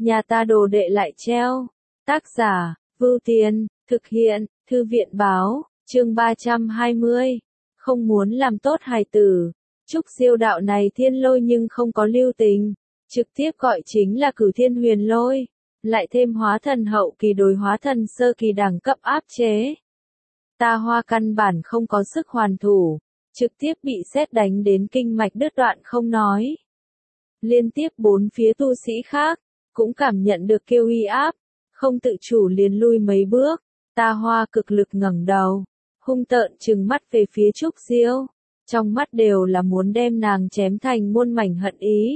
nhà ta đồ đệ lại treo. Tác giả, Vưu Tiên, thực hiện, Thư viện báo, chương 320. Không muốn làm tốt hài tử. Trúc Diêu đạo này thiên lôi nhưng không có lưu tình, trực tiếp gọi chính là Cửu Thiên Huyền Lôi, lại thêm hóa thần hậu kỳ đối hóa thần sơ kỳ đẳng cấp áp chế. Ta Hoa căn bản không có sức hoàn thủ, trực tiếp bị sét đánh đến kinh mạch đứt đoạn không nói. Liên tiếp bốn phía tu sĩ khác, cũng cảm nhận được kêu uy áp, không tự chủ liền lui mấy bước. Ta Hoa cực lực ngẩng đầu, hung tợn trừng mắt về phía Trúc Diêu, trong mắt đều là muốn đem nàng chém thành muôn mảnh hận ý.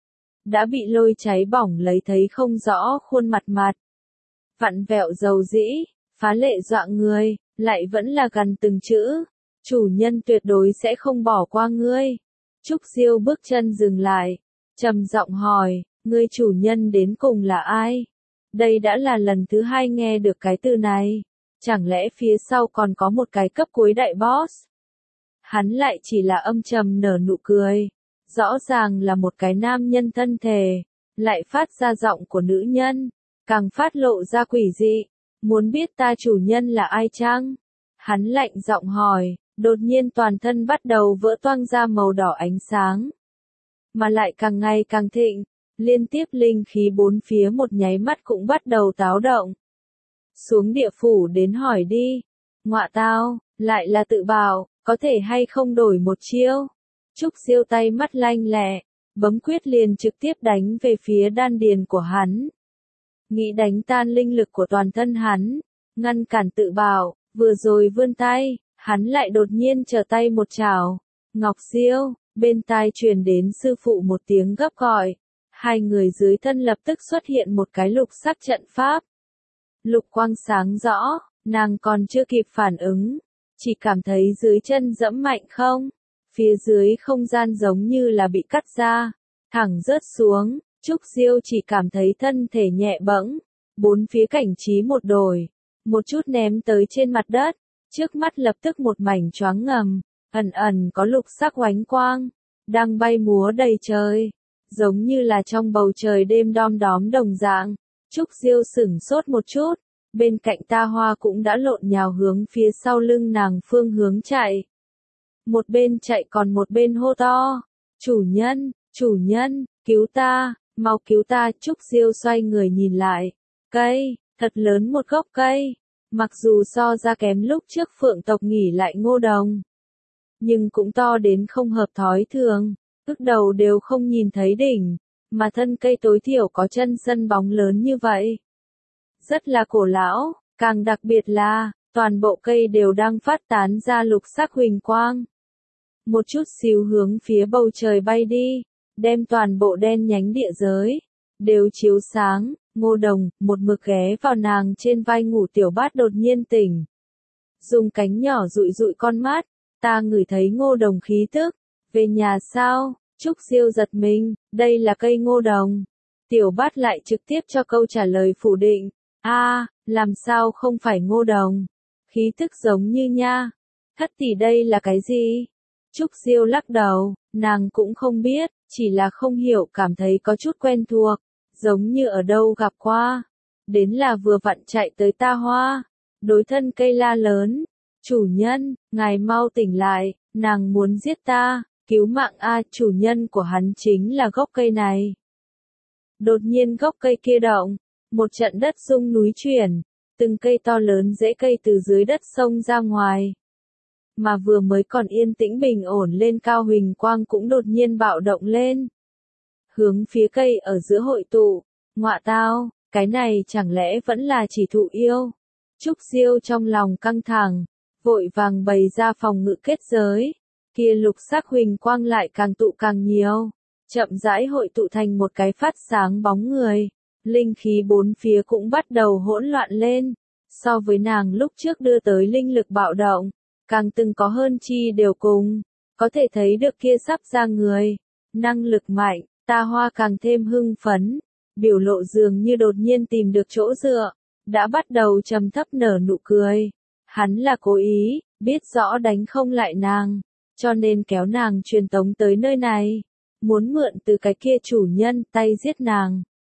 Đã bị lôi cháy bỏng lấy thấy không rõ khuôn mặt mặt. Vặn vẹo dầu dĩ, phá lệ dọa người, lại vẫn là gần từng chữ. Chủ nhân tuyệt đối sẽ không bỏ qua ngươi. Trúc Diêu bước chân dừng lại, trầm giọng hỏi, ngươi chủ nhân đến cùng là ai? Đây đã là lần thứ hai nghe được cái từ này. Chẳng lẽ phía sau còn có một cái cấp cuối đại boss? Hắn lại chỉ là âm trầm nở nụ cười. Rõ ràng là một cái nam nhân thân thể, lại phát ra giọng của nữ nhân, càng phát lộ ra quỷ dị. Muốn biết ta chủ nhân là ai chăng? Hắn lạnh giọng hỏi, đột nhiên toàn thân bắt đầu vỡ toang ra màu đỏ ánh sáng. Mà lại càng ngày càng thịnh, liên tiếp linh khí bốn phía một nháy mắt cũng bắt đầu táo động. Xuống địa phủ đến hỏi đi. Ngọa tao, lại là tự bảo, có thể hay không đổi một chiêu? Trúc Diêu tay mắt lanh lẹ, bấm quyết liền trực tiếp đánh về phía đan điền của hắn. Nghĩ đánh tan linh lực của toàn thân hắn, ngăn cản tự bảo, vừa rồi vươn tay, hắn lại đột nhiên trở tay một chảo. Ngọc Diêu, bên tai truyền đến sư phụ một tiếng gấp gọi. Hai người dưới thân lập tức xuất hiện một cái lục sắc trận pháp. Lục quang sáng rõ, nàng còn chưa kịp phản ứng, chỉ cảm thấy dưới chân dẫm mạnh không. Phía dưới không gian giống như là bị cắt ra, thẳng rớt xuống. Trúc Diêu chỉ cảm thấy thân thể nhẹ bẫng, bốn phía cảnh trí một đổi, một chút ném tới trên mặt đất, trước mắt lập tức một mảnh choáng ngầm, ẩn ẩn có lục sắc oánh quang, đang bay múa đầy trời, giống như là trong bầu trời đêm đom đóm đồng dạng. Trúc Diêu sửng sốt một chút, bên cạnh Ta Hoa cũng đã lộn nhào hướng phía sau lưng nàng phương hướng chạy. Một bên chạy còn một bên hô to, chủ nhân, cứu ta, mau cứu ta. Trúc Diêu xoay người nhìn lại, cây, thật lớn một gốc cây, mặc dù so ra kém lúc trước Phượng tộc nghỉ lại Ngô Đồng, nhưng cũng to đến không hợp thói thường, ức đầu đều không nhìn thấy đỉnh, mà thân cây tối thiểu có chân sân bóng lớn như vậy. Rất là cổ lão, càng đặc biệt là, toàn bộ cây đều đang phát tán ra lục sắc huỳnh quang. Một chút xíu hướng phía bầu trời bay đi, đem toàn bộ đen nhánh địa giới đều chiếu sáng. Ngô Đồng, một mực ghé vào nàng trên vai ngủ Tiểu Bát đột nhiên tỉnh. Dùng cánh nhỏ dụi dụi con mắt, ta ngửi thấy Ngô Đồng khí tức. Về nhà sao? Trúc Diêu giật mình, đây là cây Ngô Đồng. Tiểu Bát lại trực tiếp cho câu trả lời phủ định. Làm sao không phải Ngô Đồng? Khí tức giống như nha. Thất tỷ đây là cái gì? Trúc Diêu lắc đầu, nàng cũng không biết, chỉ là không hiểu cảm thấy có chút quen thuộc, giống như ở đâu gặp qua. Đến là vừa vặn chạy tới Ta Hoa, đối thân cây la lớn, chủ nhân, ngài mau tỉnh lại, nàng muốn giết ta, cứu mạng chủ nhân của hắn chính là gốc cây này. Đột nhiên gốc cây kia động, một trận đất rung núi chuyển, từng cây to lớn rễ cây từ dưới đất xông ra ngoài. Mà vừa mới còn yên tĩnh bình ổn lên cao huỳnh quang cũng đột nhiên bạo động lên. Hướng phía cây ở giữa hội tụ, ngọa tao, cái này chẳng lẽ vẫn là chỉ thụ yêu? Trúc Diêu trong lòng căng thẳng, vội vàng bày ra phòng ngự kết giới, kia lục sắc huỳnh quang lại càng tụ càng nhiều, chậm rãi hội tụ thành một cái phát sáng bóng người, linh khí bốn phía cũng bắt đầu hỗn loạn lên, so với nàng lúc trước đưa tới linh lực bạo động. Càng từng có hơn chi đều cùng, có thể thấy được kia sắp ra người, năng lực mạnh, Ta Hoa càng thêm hưng phấn, biểu lộ dường như đột nhiên tìm được chỗ dựa, đã bắt đầu trầm thấp nở nụ cười. Hắn là cố ý, biết rõ đánh không lại nàng, cho nên kéo nàng truyền tống tới nơi này, muốn mượn từ cái kia chủ nhân tay giết nàng.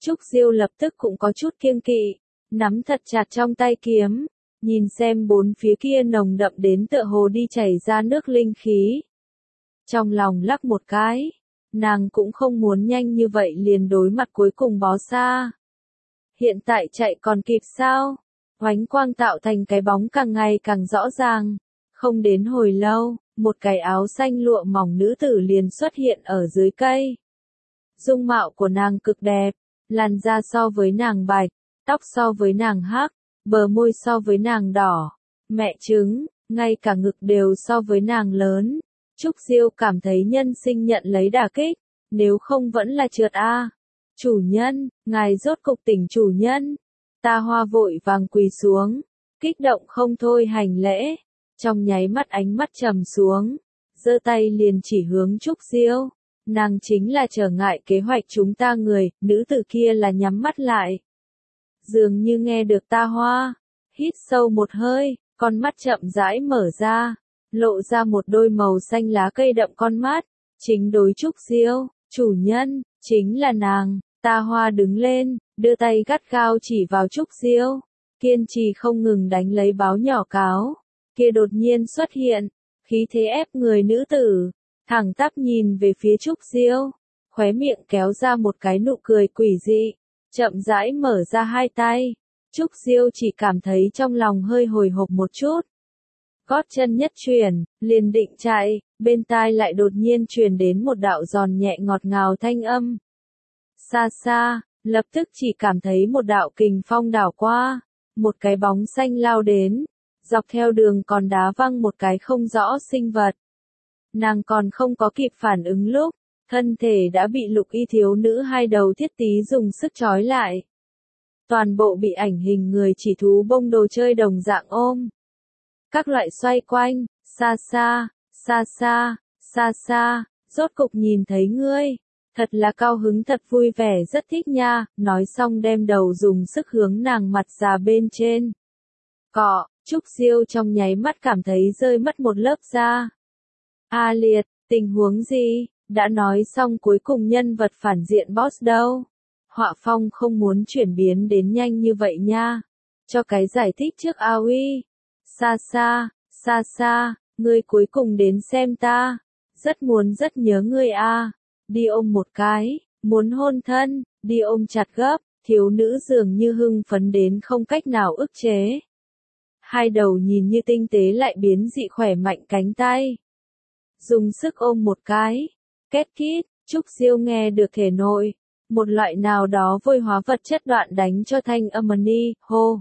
Trúc Diêu lập tức cũng có chút kiêng kỵ, nắm thật chặt trong tay kiếm, nhìn xem bốn phía kia nồng đậm đến tựa hồ đi chảy ra nước linh khí. Trong lòng lắc một cái, nàng cũng không muốn nhanh như vậy liền đối mặt cuối cùng bó xa. Hiện tại chạy còn kịp sao? Oánh quang tạo thành cái bóng càng ngày càng rõ ràng. Không đến hồi lâu, một cái áo xanh lụa mỏng nữ tử liền xuất hiện ở dưới cây. Dung mạo của nàng cực đẹp, làn da so với nàng bạch, tóc so với nàng hắc, bờ môi so với nàng đỏ, mẹ chứng, ngay cả ngực đều so với nàng lớn. Trúc Diêu cảm thấy nhân sinh nhận lấy đả kích, nếu không vẫn là trượt a. Chủ nhân, ngài rốt cục tỉnh chủ nhân. Ta Hoa vội vàng quỳ xuống, kích động không thôi hành lễ, trong nháy mắt ánh mắt trầm xuống, giơ tay liền chỉ hướng Trúc Diêu. Nàng chính là trở ngại kế hoạch chúng ta người, nữ tử kia là nhắm mắt lại. Dường như nghe được Ta Hoa, hít sâu một hơi, con mắt chậm rãi mở ra, lộ ra một đôi màu xanh lá cây đậm con mắt, chính đối Trúc Diêu, chủ nhân, chính là nàng. Ta Hoa đứng lên, đưa tay gắt gao chỉ vào Trúc Diêu, kiên trì không ngừng đánh lấy báo nhỏ cáo, kia đột nhiên xuất hiện, khí thế ép người nữ tử, thẳng tắp nhìn về phía Trúc Diêu, khóe miệng kéo ra một cái nụ cười quỷ dị, chậm rãi mở ra hai tay. Trúc Diêu chỉ cảm thấy trong lòng hơi hồi hộp một chút. Gót chân nhất chuyển, liền định chạy, bên tai lại đột nhiên truyền đến một đạo giòn nhẹ ngọt ngào thanh âm. Xa xa, lập tức chỉ cảm thấy một đạo kình phong đảo qua, một cái bóng xanh lao đến, dọc theo đường còn đá văng một cái không rõ sinh vật. Nàng còn không có kịp phản ứng lúc, thân thể đã bị Lục Y thiếu nữ hai đầu thiết tí dùng sức trói lại. Toàn bộ bị ảnh hình người chỉ thú bông đồ chơi đồng dạng ôm. Các loại xoay quanh, xa xa, xa xa, xa xa, rốt cục nhìn thấy ngươi. Thật là cao hứng thật vui vẻ rất thích nha, nói xong đem đầu dùng sức hướng nàng mặt già bên trên. Cọ, Trúc Diêu trong nháy mắt cảm thấy rơi mất một lớp da. A liệt, tình huống gì, đã nói xong cuối cùng nhân vật phản diện boss đâu. Họa phong không muốn chuyển biến đến nhanh như vậy nha. Cho cái giải thích trước AOE. Xa xa, xa xa, ngươi cuối cùng đến xem ta. Rất nhớ ngươi a. Đi ôm một cái, muốn hôn thân, đi ôm chặt gấp, thiếu nữ dường như hưng phấn đến không cách nào ức chế. Hai đầu nhìn như tinh tế lại biến dị khỏe mạnh cánh tay. Dùng sức ôm một cái, két kít, Trúc Diêu nghe được thể nội, một loại nào đó vôi hóa vật chất đoạn đánh cho thanh âm ni, hô.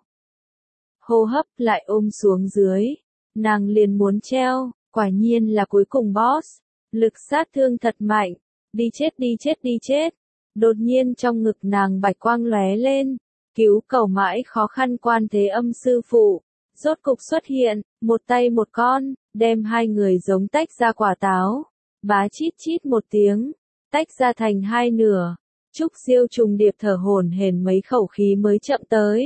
Hô hấp lại ôm xuống dưới, nàng liền muốn treo, quả nhiên là cuối cùng boss, lực sát thương thật mạnh. Đi chết đi chết đi chết. Đột nhiên trong ngực nàng bạch quang lóe lên, cứu cầu mãi khó khăn quan thế âm sư phụ, rốt cục xuất hiện, một tay một con, đem hai người giống tách ra quả táo, bá chít chít một tiếng, tách ra thành hai nửa. Trúc Diêu trùng điệp thở hổn hển mấy khẩu khí mới chậm tới.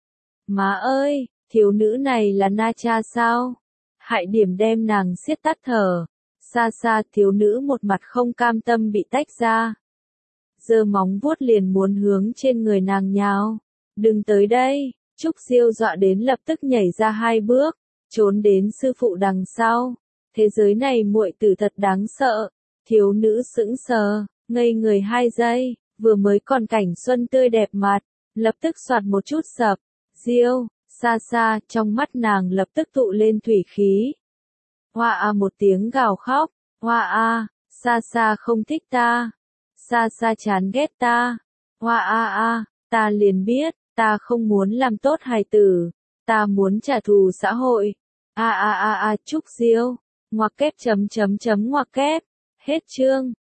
Má ơi, thiếu nữ này là Na Cha sao? Hại điểm đem nàng siết tắt thở. Xa xa thiếu nữ một mặt không cam tâm bị tách ra. Giơ móng vuốt liền muốn hướng trên người nàng nhào. Đừng tới đây, Trúc Diêu dọa đến lập tức nhảy ra hai bước, trốn đến sư phụ đằng sau. Thế giới này muội tử thật đáng sợ. Thiếu nữ sững sờ, ngây người 2 giây, vừa mới còn cảnh xuân tươi đẹp mặt, lập tức soạt một chút sập. Diêu, xa xa, trong mắt nàng lập tức tụ lên thủy khí. Hoa a một tiếng gào khóc, hoa a, xa xa không thích ta, xa xa chán ghét ta, hoa a, ta liền biết, ta không muốn làm tốt hài tử, ta muốn trả thù xã hội, Trúc Diêu, ngoặc kép chấm chấm chấm ngoặc kép, hết chương.